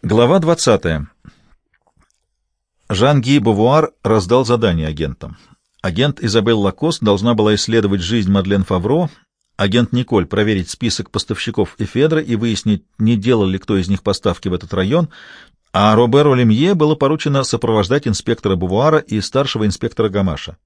Глава 20. Жан-Ги Бовуар раздал задание агентам. Агент Изабель Лакост должна была исследовать жизнь Мадлен Фавро, агент Николь проверить список поставщиков эфедра и выяснить, не делал ли кто из них поставки в этот район, а Роберу Лемье было поручено сопровождать инспектора Бовуара и старшего инспектора Гамаша.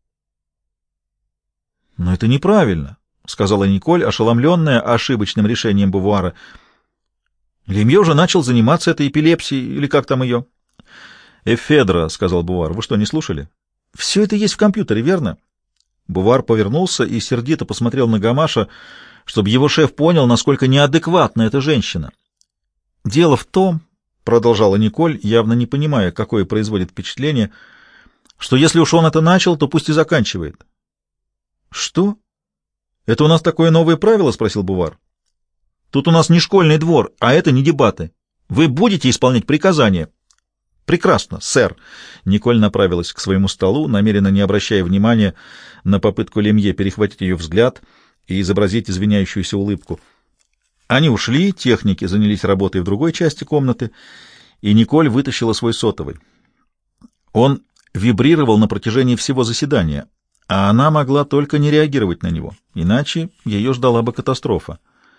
«Но это неправильно», — сказала Николь, ошеломленная ошибочным решением Бовуара. «Лемье уже начал заниматься этой эпилепсией, или как там ее?» «Эфедра», — сказал Бовуар. «Вы что, не слушали?» «Все это есть в компьютере, верно?» Бовуар повернулся и сердито посмотрел на Гамаша, чтобы его шеф понял, насколько неадекватна эта женщина. «Дело в том», — продолжала Николь, явно не понимая, какое производит впечатление, «что если уж он это начал, то пусть и заканчивает». «Что? Это у нас такое новое правило?» — спросил Бовуар. «Тут у нас не школьный двор, а это не дебаты. Вы будете исполнять приказания?» «Прекрасно, сэр». Николь направилась к своему столу, намеренно не обращая внимания на попытку Лемье перехватить ее взгляд и изобразить извиняющуюся улыбку. Они ушли, техники занялись работой в другой части комнаты, и Николь вытащила свой сотовый. Он вибрировал на протяжении всего заседания, а она могла только не реагировать на него, иначе ее ждала бы катастрофа.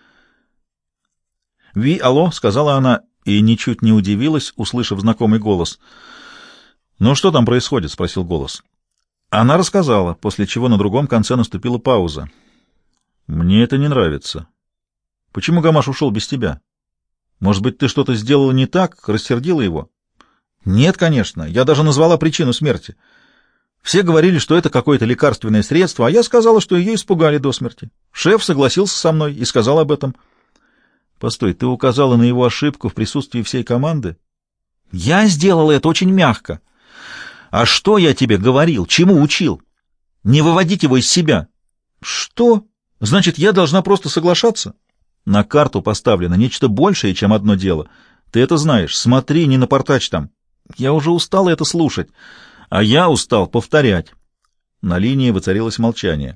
«Ви, алло», — сказала она, и ничуть не удивилась, услышав знакомый голос. «Ну, что там происходит?» — спросил голос. Она рассказала, после чего на другом конце наступила пауза. «Мне это не нравится. Почему Гамаш ушел без тебя? Может быть, ты что-то сделала не так, рассердила его?» «Нет, конечно. Я даже назвала причину смерти. Все говорили, что это какое-то лекарственное средство, а я сказала, что ее испугали до смерти. Шеф согласился со мной и сказал об этом». «Постой, ты указала на его ошибку в присутствии всей команды?» «Я сделала это очень мягко». «А что я тебе говорил? Чему учил? Не выводить его из себя». «Что? Значит, я должна просто соглашаться?» «На карту поставлено нечто большее, чем одно дело. Ты это знаешь. Смотри, не напортачь там». «Я уже устал это слушать». «А я устал повторять». На линии воцарилось молчание.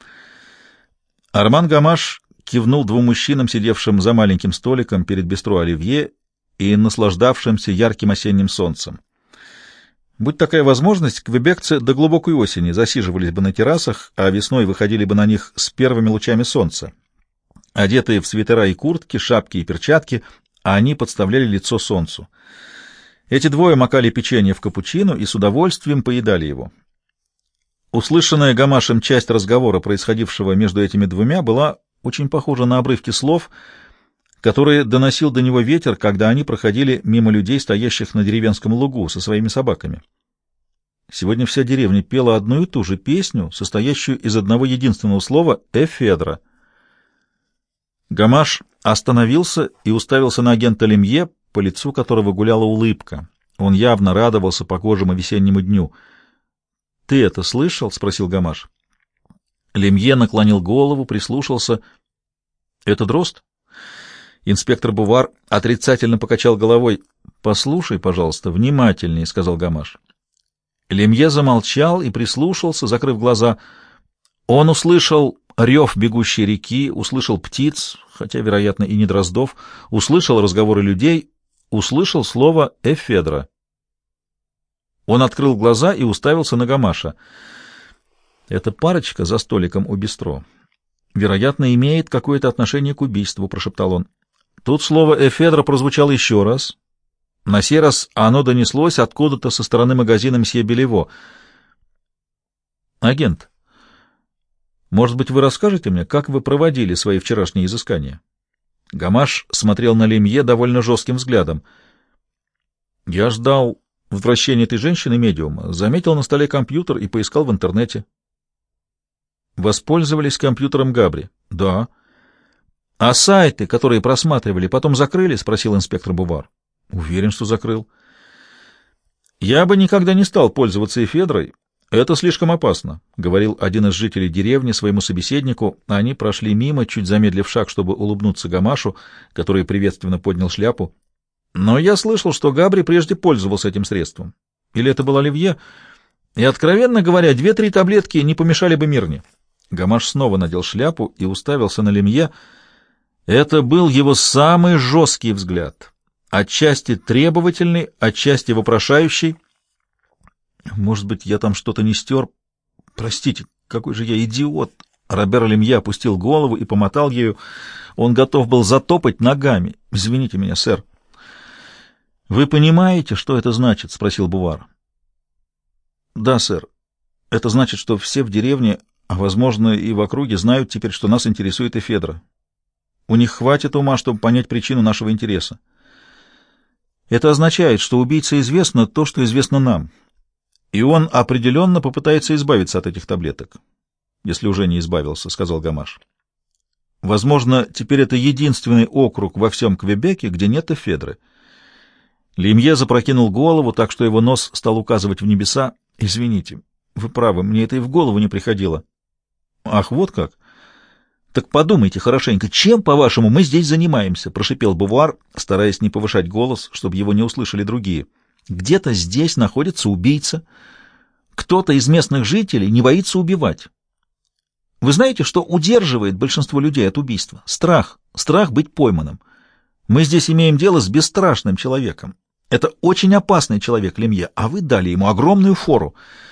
Арман Гамаш кивнул двум мужчинам, сидевшим за маленьким столиком перед бистро Оливье и наслаждавшимся ярким осенним солнцем. Будь такая возможность, квебекцы до глубокой осени засиживались бы на террасах, а весной выходили бы на них с первыми лучами солнца. Одетые в свитера и куртки, шапки и перчатки, они подставляли лицо солнцу. Эти двое макали печенье в капучино и с удовольствием поедали его. Услышанная Гамашем часть разговора, происходившего между этими двумя, была очень похожа на обрывки слов, которые доносил до него ветер, когда они проходили мимо людей, стоящих на деревенском лугу со своими собаками. Сегодня вся деревня пела одну и ту же песню, состоящую из одного единственного слова «эфедра». Гамаш остановился и уставился на агента Лемье, по лицу которого гуляла улыбка. Он явно радовался погожему весеннему дню. «Ты это слышал?» — спросил Гамаш. Лемье наклонил голову, прислушался. «Это дрозд?» Инспектор Бовуар отрицательно покачал головой. «Послушай, пожалуйста, внимательнее», — сказал Гамаш. Лемье замолчал и прислушался, закрыв глаза. Он услышал рев бегущей реки, услышал птиц, хотя, вероятно, и не дроздов, услышал разговоры людей, услышал слово «эфедра». Он открыл глаза и уставился на Гамаша. «Эта парочка за столиком у бистро, вероятно, имеет какое-то отношение к убийству», — прошептал он. Тут слово «эфедра» прозвучало еще раз. На сей раз оно донеслось откуда-то со стороны магазина мсье Белево. «Агент, может быть, вы расскажете мне, как вы проводили свои вчерашние изыскания?» Гамаш смотрел на Лемье довольно жестким взглядом. «Я ждал возвращения этой женщины-медиума, заметил на столе компьютер и поискал в интернете». «Воспользовались компьютером Габри?» «Да». «А сайты, которые просматривали, потом закрыли?» — спросил инспектор Бовуар. «Уверен, что закрыл». «Я бы никогда не стал пользоваться эфедрой. Это слишком опасно», — говорил один из жителей деревни своему собеседнику. Они прошли мимо, чуть замедлив шаг, чтобы улыбнуться Гамашу, который приветственно поднял шляпу. «Но я слышал, что Габри прежде пользовался этим средством. Или это был Оливье? И, откровенно говоря, 2-3 таблетки не помешали бы Мирне». Гамаш снова надел шляпу и уставился на Лемье. Это был его самый жесткий взгляд. отчасти требовательный, отчасти вопрошающий. Может быть, я там что-то не стер? Простите, какой же я идиот! Робер Лемье опустил голову и помотал ею. Он готов был затопать ногами. Извините меня, сэр. «Вы понимаете, что это значит?» — спросил Бувар. «Да, сэр. Это значит, что все в деревне, а, возможно, и в округе, знают теперь, что нас интересует Эфедра. У них хватит ума, чтобы понять причину нашего интереса. Это означает, что убийце известно то, что известно нам, и он определенно попытается избавиться от этих таблеток, если уже не избавился», — сказал Гамаш. «Возможно, теперь это единственный округ во всем Квебеке, где нет Эфедры». Лемье запрокинул голову, так что его нос стал указывать в небеса. «Извините, вы правы, мне это и в голову не приходило». «Ах, вот как? Так подумайте хорошенько, чем, по-вашему, мы здесь занимаемся?» — прошипел Бувар, стараясь не повышать голос, чтобы его не услышали другие. «Где-то здесь находится убийца. Кто-то из местных жителей не боится убивать. Вы знаете, что удерживает большинство людей от убийства? Страх. Страх быть пойманным. Мы здесь имеем дело с бесстрашным человеком. Это очень опасный человек, Лемье, а вы дали ему огромную фору».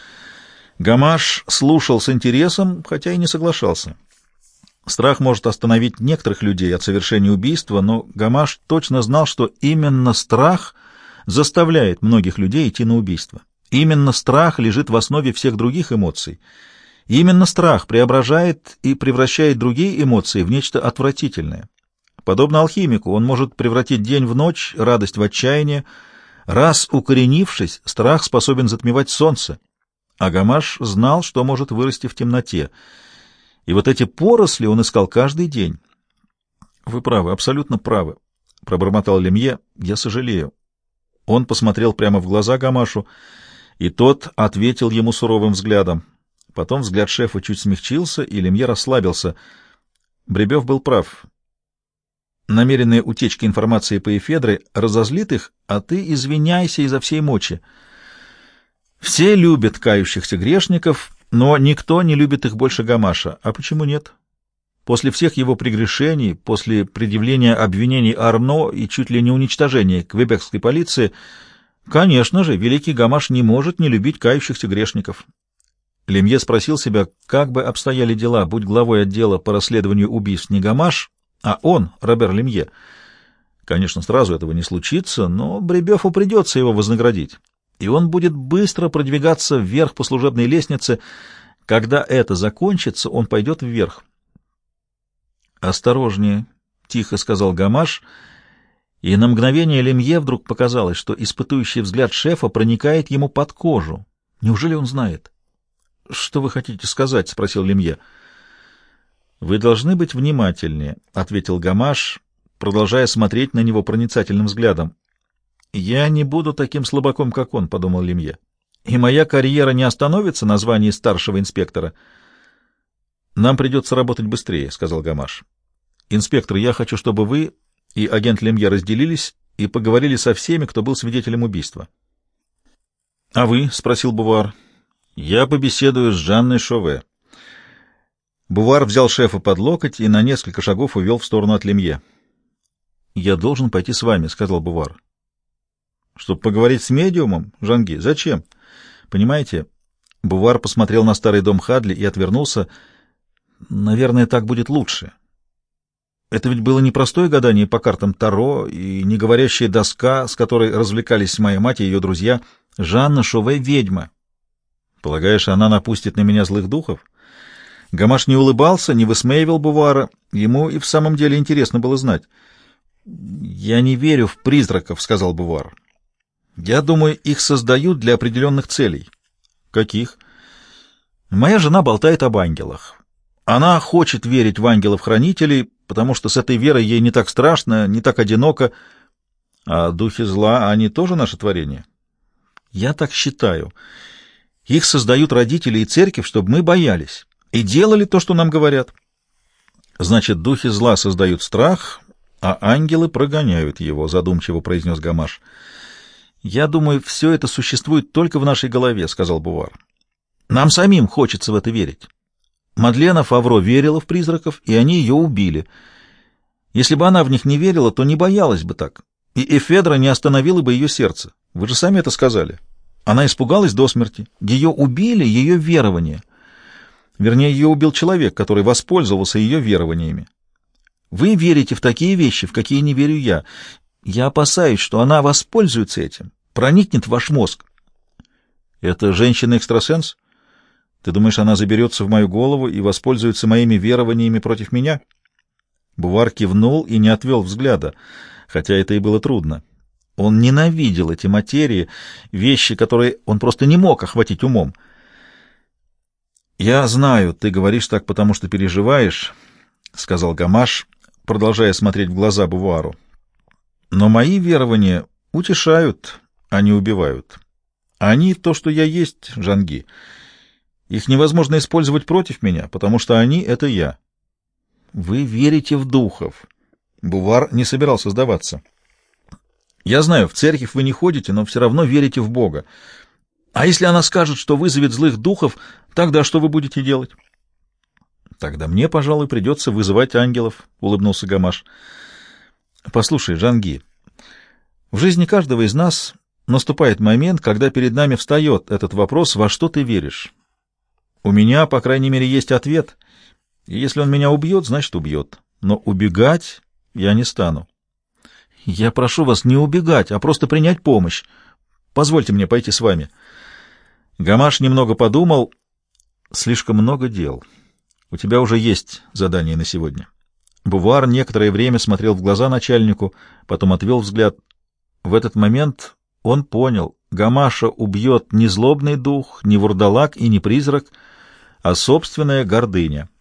Гамаш слушал с интересом, хотя и не соглашался. Страх может остановить некоторых людей от совершения убийства, но Гамаш точно знал, что именно страх заставляет многих людей идти на убийство. Именно страх лежит в основе всех других эмоций. Именно страх преображает и превращает другие эмоции в нечто отвратительное. Подобно алхимику, он может превратить день в ночь, радость в отчаяние. Раз укоренившись, страх способен затмевать солнце. А Гамаш знал, что может вырасти в темноте. И вот эти поросли он искал каждый день. «Вы правы, абсолютно правы», — пробормотал Лемье. «Я сожалею». Он посмотрел прямо в глаза Гамашу, и тот ответил ему суровым взглядом. Потом взгляд шефа чуть смягчился, и Лемье расслабился. Бребёв был прав. Намеренная утечка информации по Эфедре разозлит их, а ты извиняйся изо всей мочи. Все любят кающихся грешников, но никто не любит их больше Гамаша. А почему нет? После всех его прегрешений, после предъявления обвинений Арно и чуть ли не уничтожения квебекской полиции, конечно же, великий Гамаш не может не любить кающихся грешников. Лемье спросил себя, как бы обстояли дела, будь главой отдела по расследованию убийств не Гамаш, а он, Робер Лемье. Конечно, сразу этого не случится, но Бребёву придется его вознаградить, и он будет быстро продвигаться вверх по служебной лестнице. Когда это закончится, он пойдет вверх. «Осторожнее», — тихо сказал Гамаш, и на мгновение Лемье вдруг показалось, что испытующий взгляд шефа проникает ему под кожу. Неужели он знает? «Что вы хотите сказать?» — спросил Лемье. «Вы должны быть внимательнее», — ответил Гамаш, продолжая смотреть на него проницательным взглядом. «Я не буду таким слабаком, как он», — подумал Лемье. «И моя карьера не остановится на звании старшего инспектора». «Нам придется работать быстрее», — сказал Гамаш. «Инспектор, я хочу, чтобы вы и агент Лемье разделились и поговорили со всеми, кто был свидетелем убийства». «А вы?» — спросил Бувар. «Я побеседую с Жанной Шове». Бувар взял шефа под локоть и на несколько шагов увел в сторону от Лемье. «Я должен пойти с вами», — сказал Бувар. «Чтобы поговорить с медиумом, Жанги? Зачем?» «Понимаете?» Бувар посмотрел на старый дом Хадли и отвернулся. «Наверное, так будет лучше. Это ведь было не простое гадание по картам Таро и не говорящая доска, с которой развлекались моя мать и ее друзья. Жанна Шове — ведьма. Полагаешь, она напустит на меня злых духов?» Гамаш не улыбался, не высмеивал Бувара. Ему и в самом деле интересно было знать. «Я не верю в призраков», — сказал Бувар. «Я думаю, их создают для определенных целей». «Каких?» «Моя жена болтает об ангелах. Она хочет верить в ангелов-хранителей, потому что с этой верой ей не так страшно, не так одиноко. А духи зла, они тоже наше творение?» «Я так считаю. Их создают родители и церковь, чтобы мы боялись и делали то, что нам говорят». «Значит, духи зла создают страх, а ангелы прогоняют его», — задумчиво произнес Гамаш. «Я думаю, все это существует только в нашей голове», — сказал Бувар. «Нам самим хочется в это верить. Мадлена Фавро верила в призраков, и они ее убили. Если бы она в них не верила, то не боялась бы так. и Эфедра не остановила бы ее сердце. Вы же сами это сказали. Она испугалась до смерти. Ее убили ее верования. Вернее, ее убил человек, который воспользовался ее верованиями. Вы верите в такие вещи, в какие не верю я. Я опасаюсь, что она воспользуется этим, проникнет в ваш мозг. Это женщина-экстрасенс? Ты думаешь, она заберется в мою голову и воспользуется моими верованиями против меня? Бувар кивнул и не отвел взгляда, хотя это и было трудно. Он ненавидел эти материи, вещи, которые он просто не мог охватить умом. «Я знаю, ты говоришь так, потому что переживаешь», — сказал Гамаш, продолжая смотреть в глаза Бувару. «Но мои верования утешают, а не убивают. Они — то, что я есть, Жанги. Их невозможно использовать против меня, потому что они — это я». «Вы верите в духов». Бувар не собирался сдаваться. «Я знаю, в церковь вы не ходите, но все равно верите в Бога. А если она скажет, что вызовет злых духов, тогда что вы будете делать?» «Тогда мне, пожалуй, придется вызывать ангелов», — улыбнулся Гамаш. «Послушай, Жанги, в жизни каждого из нас наступает момент, когда перед нами встает этот вопрос, во что ты веришь. У меня, по крайней мере, есть ответ, и если он меня убьет, значит убьет. Но убегать я не стану. Я прошу вас не убегать, а просто принять помощь. Позвольте мне пойти с вами». Гамаш немного подумал. «Слишком много дел. У тебя уже есть задание на сегодня». Бувар некоторое время смотрел в глаза начальнику, потом отвел взгляд. В этот момент он понял, Гамаша убьет не злобный дух, не вурдалак и не призрак, а собственная гордыня.